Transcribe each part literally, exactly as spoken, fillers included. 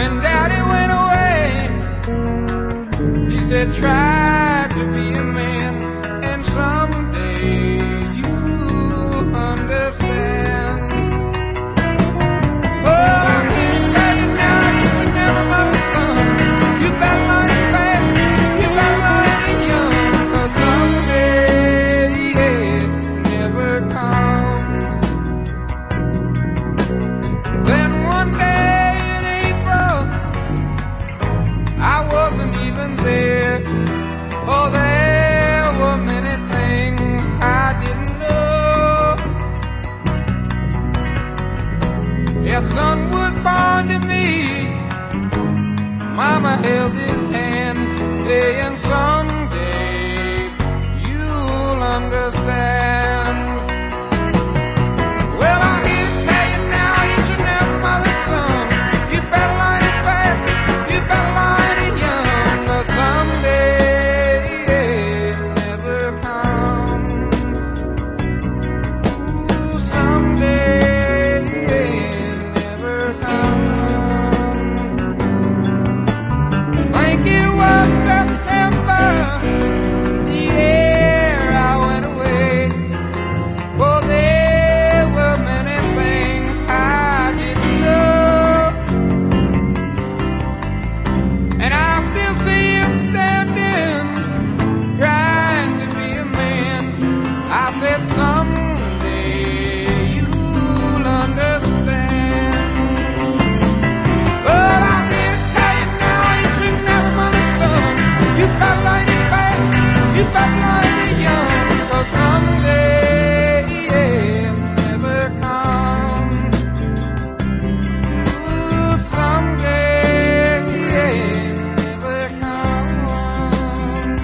When Daddy went away, he said, try to be a man, and someday you'll understand. Well, I'm here to tell you now, you should never love a son. You better learn it fast, you better learn it young, 'cause someday it never comes. Then one day in April, I wasn't even there. Oh, there were many things I didn't know. Yeah, son was born to me. Mama held his hand, saying someday you'll understand. Well, I'm here to tell you now, you should never mother son. You better learn it fast, you better learn it young, 'cause someday it never comes. Ooh, someday it never comes. I think it was September, the year I went away. Oh, there were many things I didn't know, and I still see him standing, trying to be a man. I said, someday you'll understand. But I'm here to tell you now, you should never mother son. You better learn it fast, you better learn it young, 'cause someday it never comes. Ooh, someday it never comes.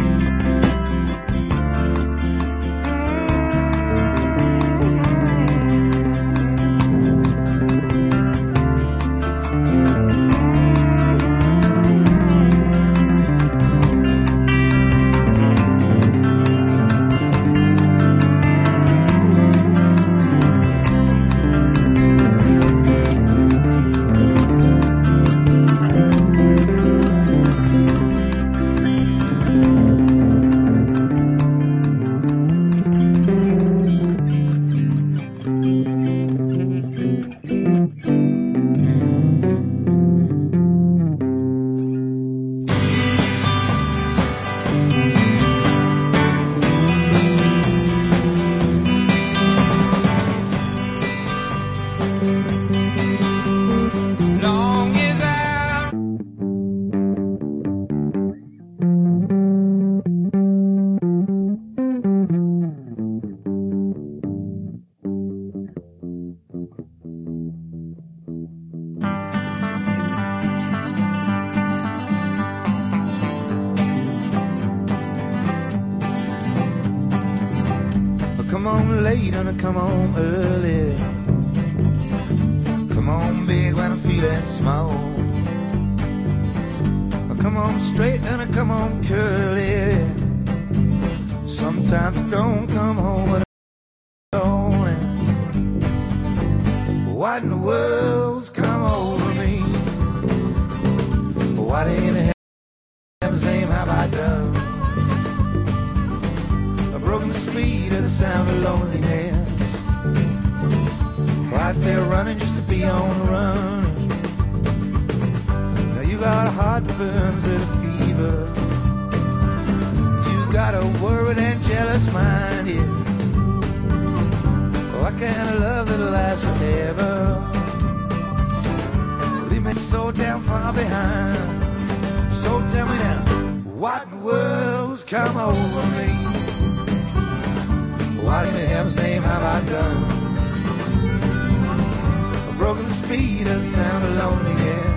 Long as I come on late and I come on early. Come on big when I'm feeling small. I come on straight and I come on curly. Sometimes I don't come home at all. What in the world's come over me? What in heaven's name have I done? I've broken the speed of the sound of loneliness. Right there running just to be on the run. Now you got a heart that burns at a fever. You got a worried and jealous mind, yeah. What kind of love that'll last forever? Leave me so damn far behind. So tell me now, what in the world's come over me? What in heaven's name have I done? Broken the speed of the sound of loneliness.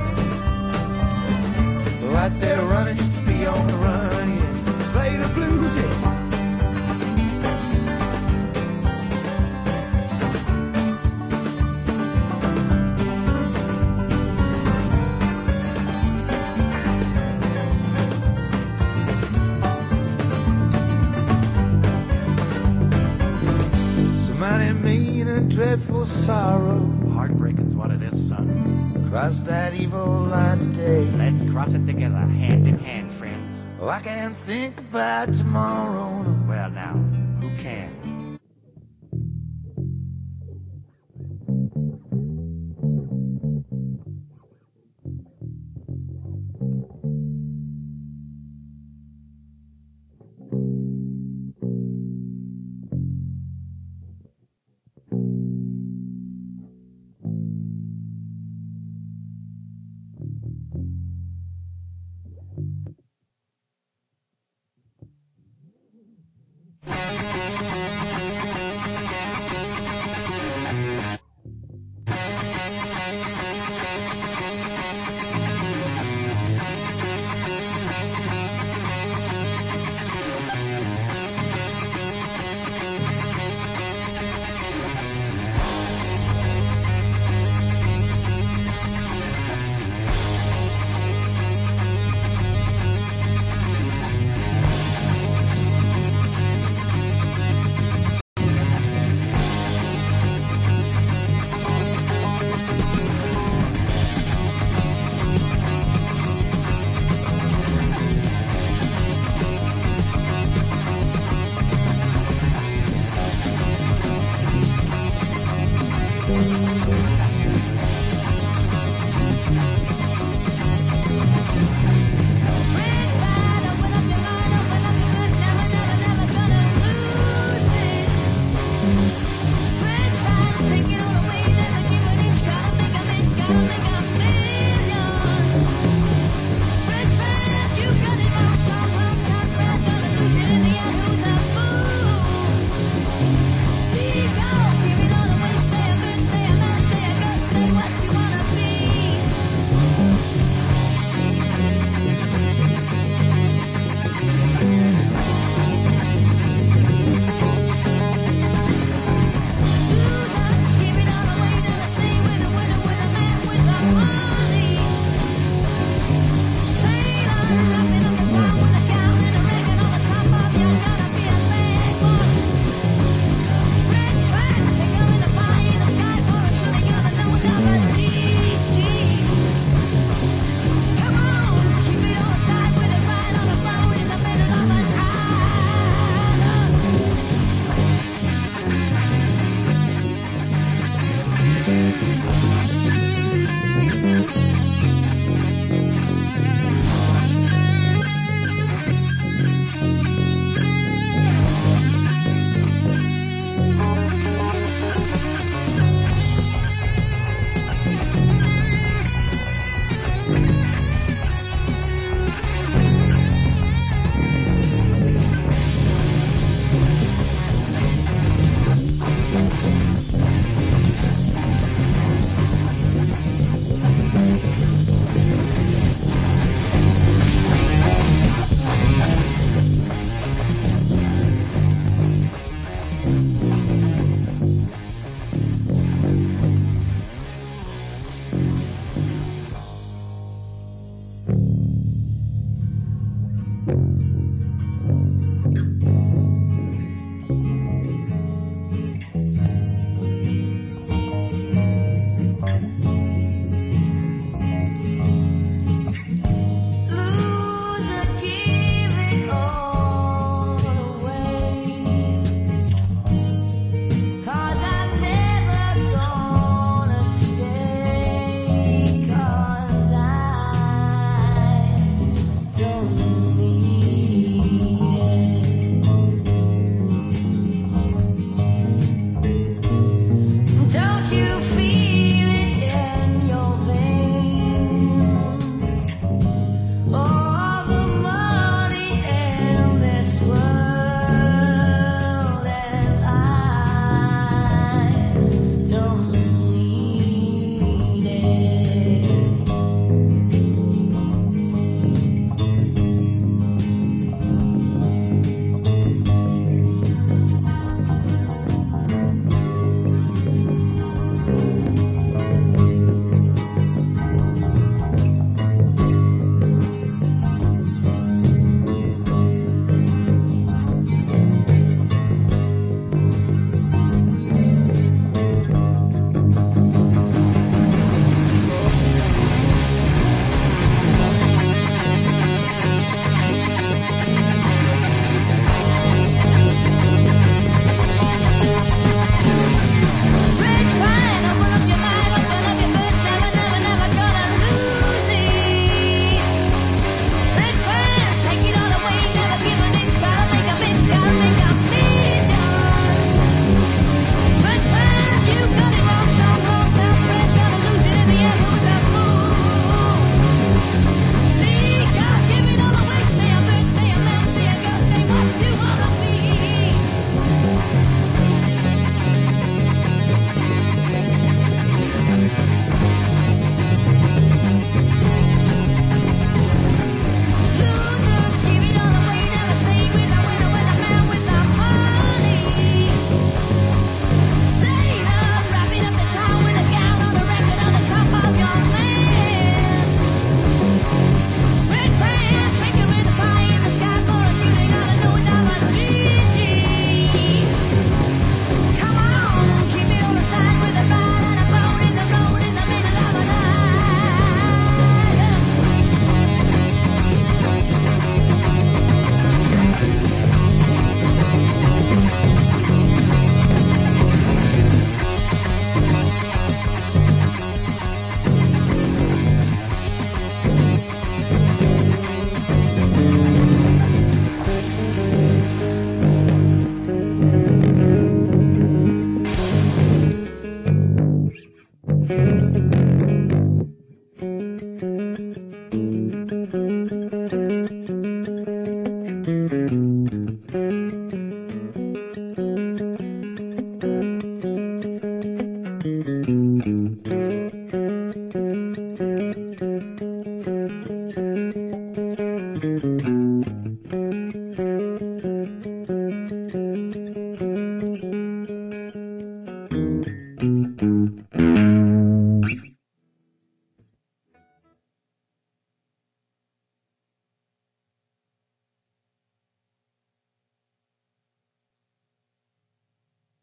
Right there running just to be on the run, yeah. Play the blues, yeah. Somebody mean a dreadful sorrow. Heartbreaking's what it is, son. cross that evil line today. Let's cross it together, hand in hand, friends. Oh, I can't think about tomorrow. No. Well, now,